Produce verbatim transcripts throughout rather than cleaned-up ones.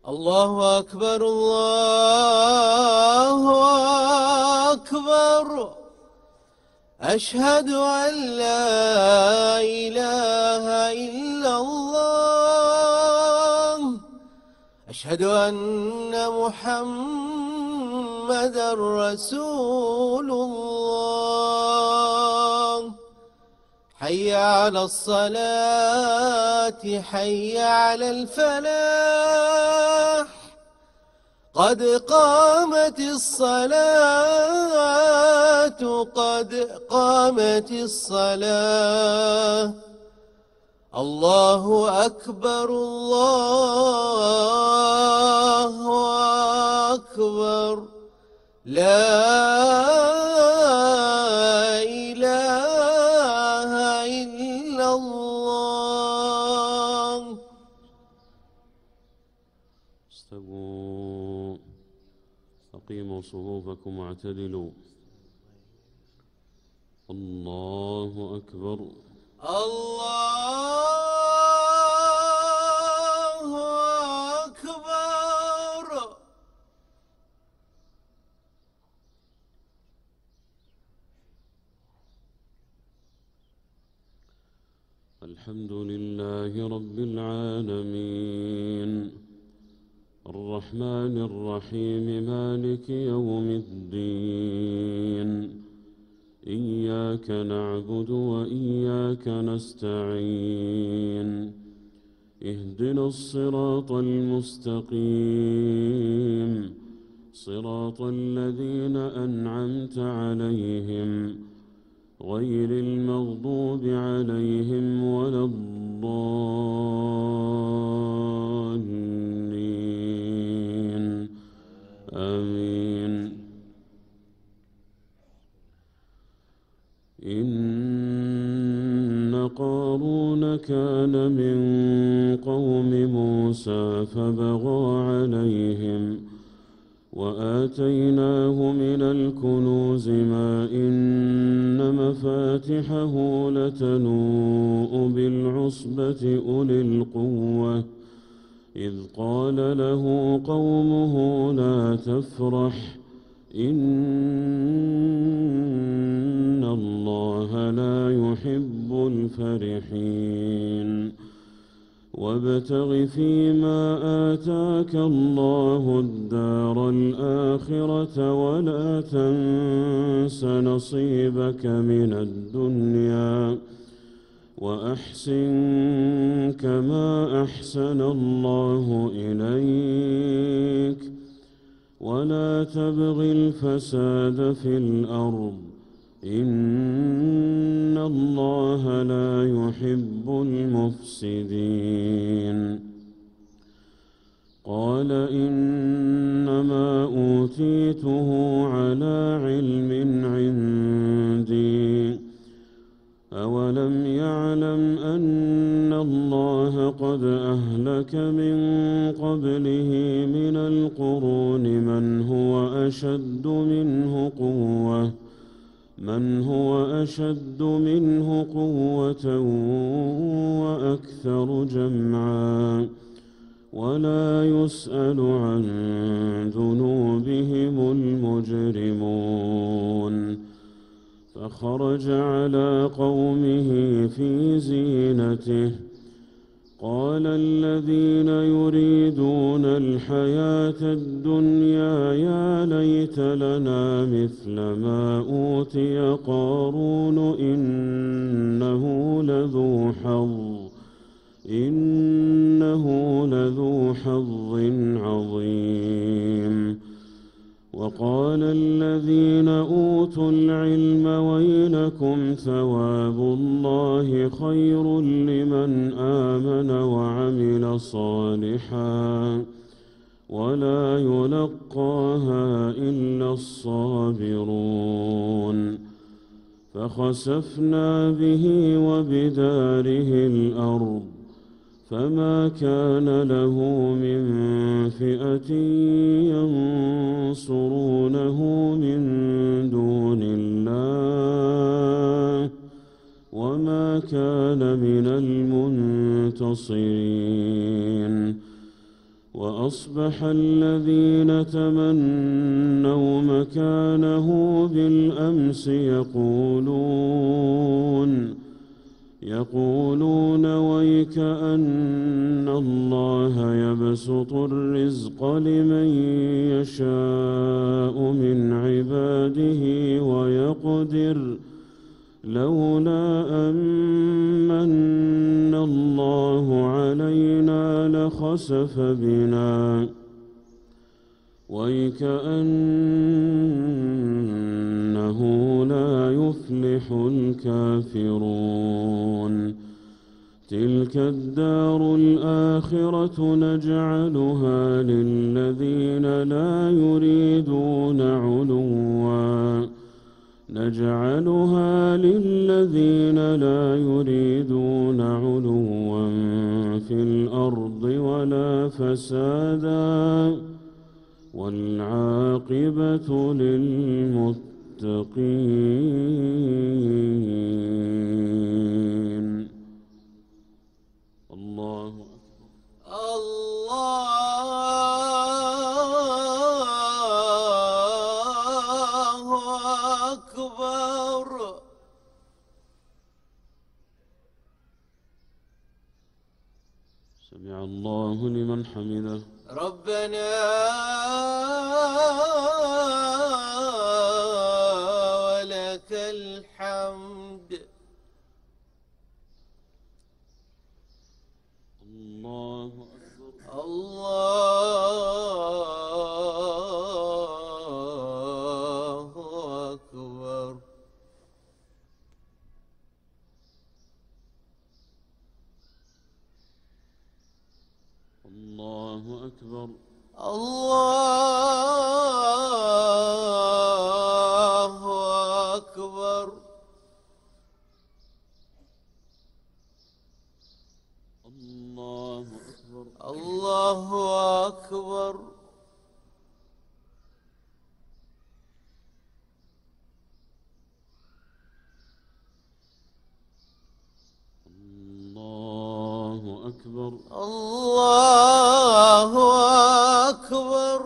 الله أكبر الله أكبر. أشهد أن لا إله إلا الله. أشهد أن محمدًا رسول الله. حي على الصلاة حي على الفلاح. قد قامت الصلاة قد قامت الصلاة. الله أكبر الله أكبر. لا إله إلا الله. استووا، أقيموا صفوفكم واعتدلوا. الله أكبر. الله أكبر. الحمد لله رب العالمين، الرحمن الرحيم، مالك يوم الدين. إياك نعبد وإياك نستعين. اهدنا الصراط المستقيم، صراط الذين أنعمت عليهم غير المغضوب عليهم ولا الضالين. آمين. إن قارون كان من قوم موسى فبغى عليهم وآتيناه من الكنوز ما إن مفاتحه لتنوء بالعصبة أولي القوة إذ قال له قومه لا تفرح إن الله لا يحب الفرحين. وابتغ فيما آتاك الله الدار الآخرة ولا تنس نصيبك من الدنيا وأحسن كما أحسن الله إليك ولا تبغ الفساد في الأرض إن الله لا يحب المفسدين. قال إنما أوتيته على علم عندي أولم يعلم أن الله قد أهلك من قبله من القرون من هو أشد منه قوة من هو أشد منه قوة وأكثر جمعا ولا يسأل عن ذنوبهم المجرمون. فخرج على قومه في زينته قال الذين يريدون الحياة الدنيا يا ليت لنا مثل ما أوتي قارون إنه لذو حظ إنه لذو حظ عظيم. وقال الذين أوتوا العلم ويلكم ثواب الله خير لمن آمن وعمل صالحا ولا يلقاها إلا الصابرون. فخسفنا به وبداره الأرض فما كان له من فئة ينصرونه من دون الله وما كان من المنتصرين. فأصبح الذين تمنوا مكانه بالأمس يقولون يقولون ويك أن الله يبسط الرزق لمن يشاء من عباده ويقدر لولا أمن الله علينا لخسف بنا ويكأنه لا يفلح الكافرون تلك الدار الآخرة نجعلها للذين لا يريدون علوا نجعلها للذين لا يريدون علوا في الأرض ولا فسادا والعاقبة للمتقين. الله أكبر. الله أكبر. سمع الله لمن حمده. ربنا ولك الحمد. الله أكبر. الله أكبر. الله أكبر. الله أكبر. الله أكبر. الله أكبر. الله أكبر. الله أكبر.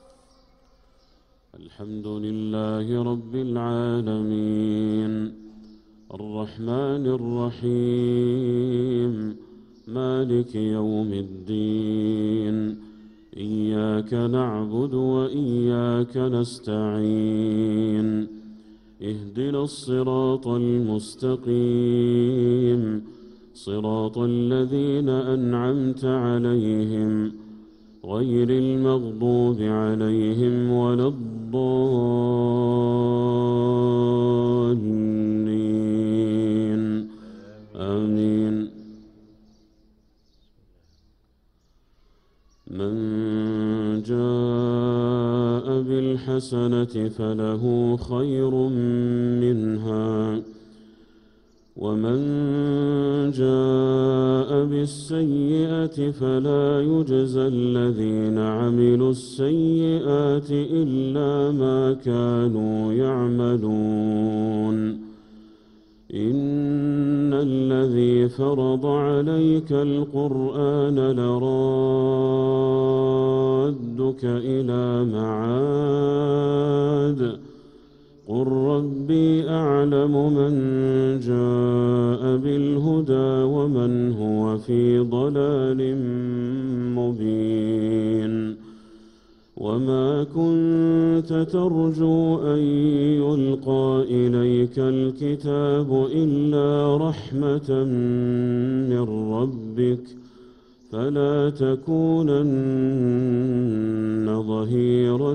الحمد لله رب العالمين الرحمن الرحيم مالك يوم الدين إياك نعبد وإياك نستعين اهدنا الصراط المستقيم صراط الذين أنعمت عليهم غير المغضوب عليهم ولا الضالين آمين. من جاء بالحسنة فله خير منها ومن جاء بالسيئة فلا يجزى الذين عملوا السيئات إلا ما كانوا يعملون إن الذي فرض عليك القرآن لرادك إلى معاد قل ربي أعلم من جاء بالهدى ومن هو في ضلال مبين وما كنت ترجو أن يلقى إليك الكتاب إلا رحمة من ربك فلا تكونن ظهيرا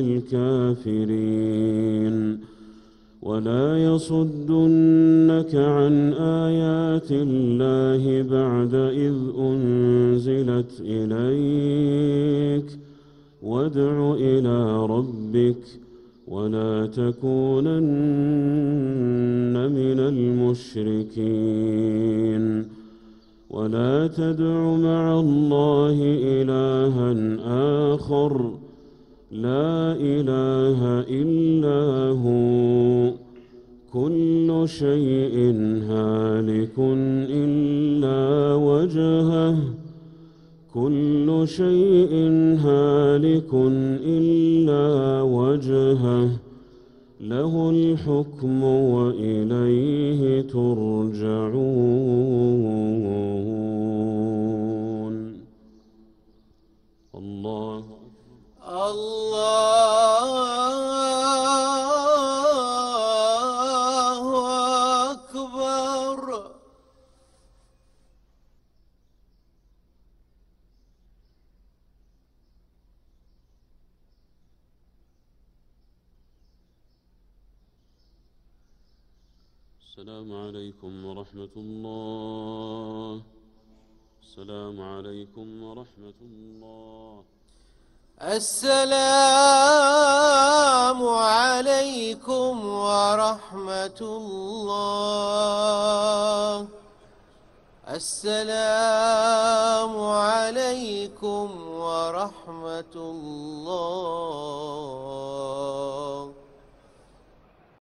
للكافرين ولا يصدنك عن آيات الله بعد إذ أنزلت إليك وادع إلى ربك ولا تكونن من المشركين ولا تدع مع الله إلها آخر لا إله إلا هو كل شيء هالك إلا وجهه كل شيء هالك إلا وجهه له الحكم وإليه ترجعون. الله الله أكبر. السلام عليكم ورحمة الله. السلام عليكم ورحمة الله. السلام عليكم ورحمة الله. السلام عليكم ورحمة الله.